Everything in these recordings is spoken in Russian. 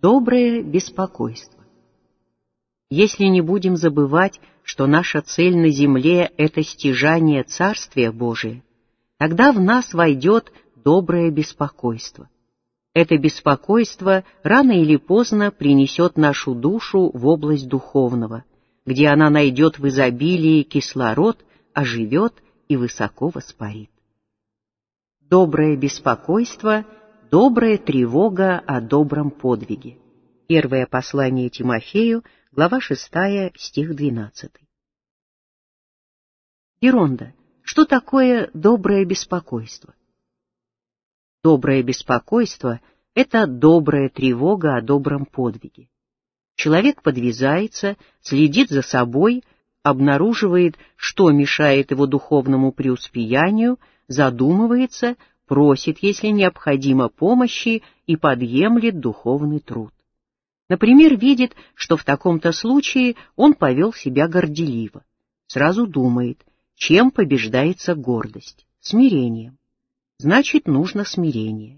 Доброе беспокойство. Если не будем забывать, что наша цель на земле — это стяжание Царствия Божия, тогда в нас войдет доброе беспокойство. Это беспокойство рано или поздно принесет нашу душу в область духовного, где она найдет в изобилии кислород, оживет и высоко воспарит. Доброе беспокойство, добрая тревога о добром подвиге. Первое послание Тимофею, глава 6, стих 12. Геронда. Что такое доброе беспокойство? Доброе беспокойство — это добрая тревога о добром подвиге. Человек подвязается, следит за собой, обнаруживает, что мешает его духовному преуспеянию, задумывается, просит, если необходимо, помощи и подъемлет духовный труд. Например, видит, что в таком-то случае он повел себя горделиво. Сразу думает, чем побеждается гордость? Смирением. Значит, нужно смирение.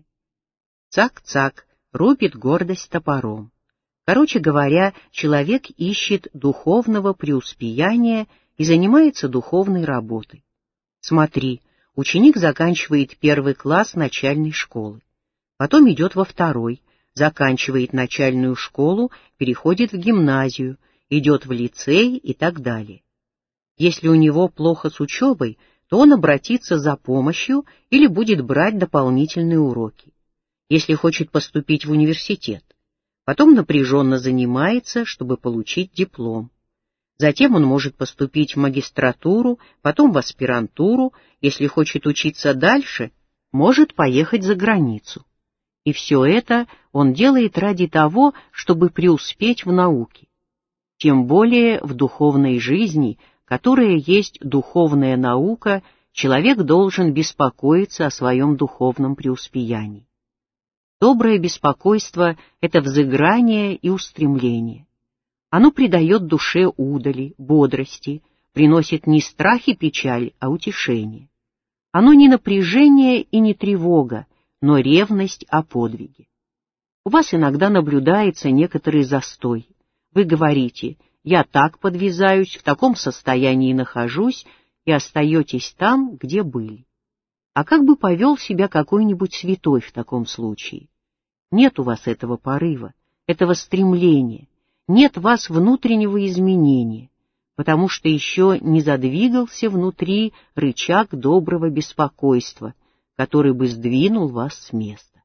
Цак-цак, рубит гордость топором. Короче говоря, человек ищет духовного преуспеяния и занимается духовной работой. Смотри, ученик заканчивает 1 класс начальной школы, потом идет во 2, заканчивает начальную школу, переходит в гимназию, идет в лицей и так далее. Если у него плохо с учебой, то он обратится за помощью или будет брать дополнительные уроки. Если хочет поступить в университет, потом напряженно занимается, чтобы получить диплом. Затем он может поступить в магистратуру, потом в аспирантуру, если хочет учиться дальше, может поехать за границу. И все это он делает ради того, чтобы преуспеть в науке. Тем более в духовной жизни, которая есть духовная наука, человек должен беспокоиться о своем духовном преуспеянии. Доброе беспокойство — это взыграние и устремление. Оно придает душе удали, бодрости, приносит не страх и печаль, а утешение. Оно не напряжение и не тревога, но ревность о подвиге. У вас иногда наблюдается некоторый застой. Вы говорите: «Я так подвязаюсь, в таком состоянии нахожусь», и остаетесь там, где были. А как бы повел себя какой-нибудь святой в таком случае? Нет у вас этого порыва, этого стремления, нет в вас внутреннего изменения, потому что еще не задвигался внутри рычаг доброго беспокойства, который бы сдвинул вас с места.